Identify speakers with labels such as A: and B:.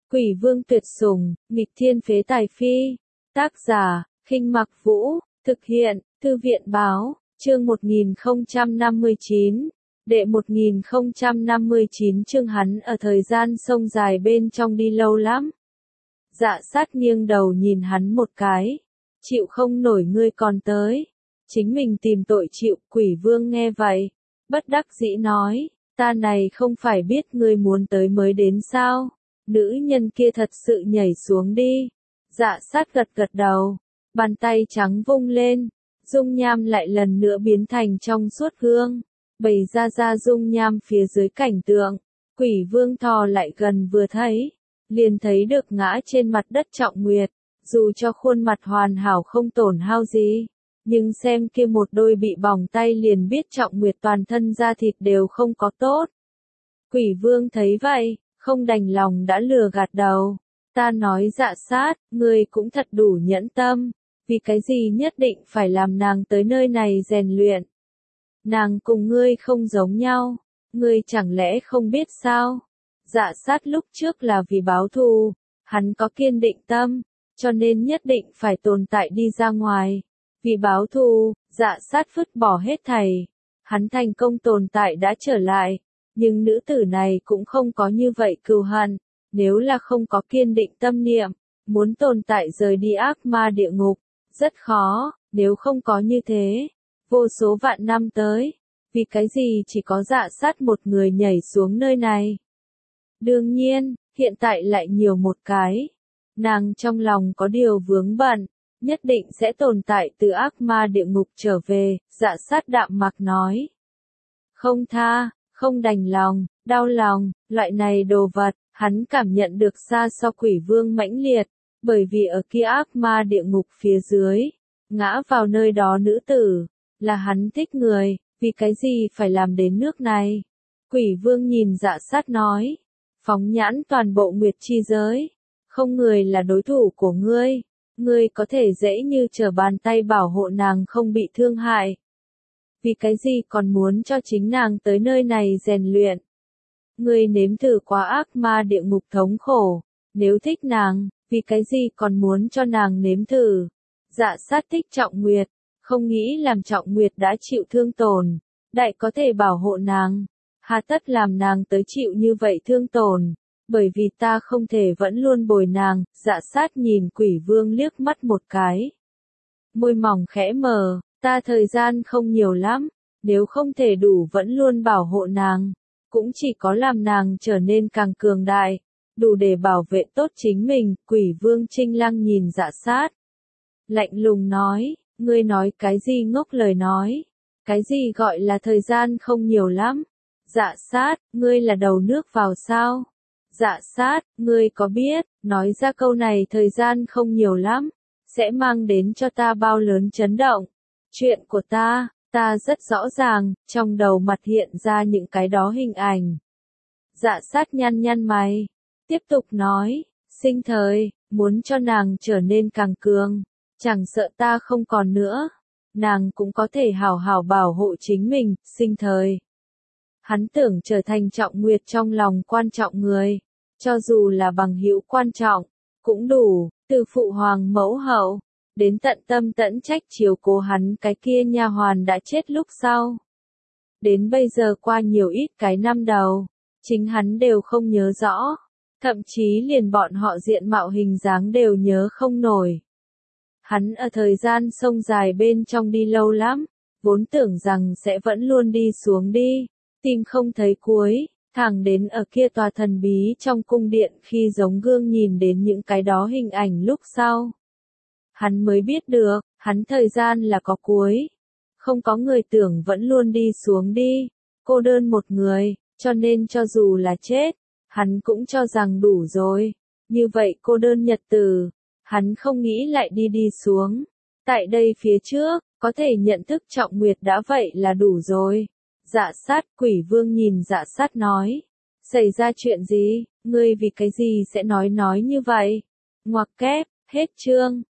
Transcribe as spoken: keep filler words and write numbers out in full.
A: Quỷ vương tuyệt sủng, nghịch thiên phế tài phi. Tác giả, Khinh Mặc Vũ, thực hiện, Thư viện báo, chương một nghìn không trăm năm mươi chín. Đệ một nghìn không trăm năm mươi chín chương hắn ở thời gian sông dài bên trong đi lâu lắm. Dạ sát nghiêng đầu nhìn hắn một cái. Chịu không nổi ngươi còn tới. Chính mình tìm tội chịu. Quỷ vương nghe vậy, bất đắc dĩ nói, ta này không phải biết ngươi muốn tới mới đến sao. Nữ nhân kia thật sự nhảy xuống đi. Dạ sát gật gật đầu, bàn tay trắng vung lên, dung nham lại lần nữa biến thành trong suốt gương, bày ra ra dung nham phía dưới cảnh tượng. Quỷ vương thò lại gần vừa thấy, liền thấy được ngã trên mặt đất Trọng Nguyệt, dù cho khuôn mặt hoàn hảo không tổn hao gì, nhưng xem kia một đôi bị bỏng tay liền biết Trọng Nguyệt toàn thân da thịt đều không có tốt. Quỷ vương thấy vậy, không đành lòng đã lừa gạt đầu. Ta nói Dạ sát, ngươi cũng thật đủ nhẫn tâm, vì cái gì nhất định phải làm nàng tới nơi này rèn luyện. Nàng cùng ngươi không giống nhau, ngươi chẳng lẽ không biết sao? Dạ sát lúc trước là vì báo thù, hắn có kiên định tâm, cho nên nhất định phải tồn tại đi ra ngoài. Vì báo thù, dạ sát vứt bỏ hết thảy, hắn thành công tồn tại đã trở lại. Nhưng nữ tử này cũng không có như vậy cừu hận, nếu là không có kiên định tâm niệm, muốn tồn tại rời đi ác ma địa ngục, rất khó, nếu không có như thế, vô số vạn năm tới, vì cái gì chỉ có dạ sát một người nhảy xuống nơi này. Đương nhiên, hiện tại lại nhiều một cái, nàng trong lòng có điều vướng bận, nhất định sẽ tồn tại từ ác ma địa ngục trở về, dạ sát đạm mặc nói. Không tha. Không đành lòng, đau lòng, loại này đồ vật, hắn cảm nhận được xa so quỷ vương mãnh liệt, bởi vì ở kia ác ma địa ngục phía dưới, ngã vào nơi đó nữ tử, là hắn thích người, vì cái gì phải làm đến nước này. Quỷ vương nhìn dạ sát nói, phóng nhãn toàn bộ nguyệt chi giới, không người là đối thủ của ngươi, ngươi có thể dễ như trở bàn tay bảo hộ nàng không bị thương hại. Vì cái gì còn muốn cho chính nàng tới nơi này rèn luyện? Ngươi nếm thử quá ác ma địa ngục thống khổ, nếu thích nàng, vì cái gì còn muốn cho nàng nếm thử? Dạ sát thích Trọng Nguyệt, không nghĩ làm Trọng Nguyệt đã chịu thương tổn, đại có thể bảo hộ nàng, hà tất làm nàng tới chịu như vậy thương tổn, bởi vì ta không thể vẫn luôn bồi nàng. Dạ sát nhìn quỷ vương liếc mắt một cái, môi mỏng khẽ mở. Ta thời gian không nhiều lắm, nếu không thể đủ vẫn luôn bảo hộ nàng, cũng chỉ có làm nàng trở nên càng cường đại, đủ để bảo vệ tốt chính mình. Quỷ vương Trinh Lăng nhìn dạ sát, lạnh lùng nói, ngươi nói cái gì ngốc lời nói, cái gì gọi là thời gian không nhiều lắm. Dạ sát, ngươi là đầu nước vào sao? Dạ sát, ngươi có biết, nói ra câu này thời gian không nhiều lắm, sẽ mang đến cho ta bao lớn chấn động. Chuyện của ta, ta rất rõ ràng, trong đầu mặt hiện ra những cái đó hình ảnh. Dạ sát nhăn nhăn mày, tiếp tục nói, sinh thời, muốn cho nàng trở nên càng cường, chẳng sợ ta không còn nữa, nàng cũng có thể hảo hảo bảo hộ chính mình. Sinh thời, hắn tưởng trở thành Trọng Nguyệt trong lòng quan trọng người, cho dù là bằng hữu quan trọng, cũng đủ, từ phụ hoàng mẫu hậu, đến tận tâm tẫn trách chiếu cố hắn cái kia nha hoàn đã chết lúc sau. Đến bây giờ qua nhiều ít cái năm đầu, chính hắn đều không nhớ rõ, thậm chí liền bọn họ diện mạo hình dáng đều nhớ không nổi. Hắn ở thời gian sông dài bên trong đi lâu lắm, vốn tưởng rằng sẽ vẫn luôn đi xuống đi, tìm không thấy cuối, thẳng đến ở kia tòa thần bí trong cung điện khi giống gương nhìn đến những cái đó hình ảnh lúc sau. Hắn mới biết được, hắn thời gian là có cuối. Không có người tưởng vẫn luôn đi xuống đi, cô đơn một người, cho nên cho dù là chết, hắn cũng cho rằng đủ rồi. Như vậy cô đơn nhật tử, hắn không nghĩ lại đi đi xuống. Tại đây phía trước, có thể nhận thức Trọng Nguyệt đã vậy là đủ rồi. Dạ sát, quỷ vương nhìn dạ sát nói, xảy ra chuyện gì, ngươi vì cái gì sẽ nói nói như vậy? Ngoặc kép, hết chương.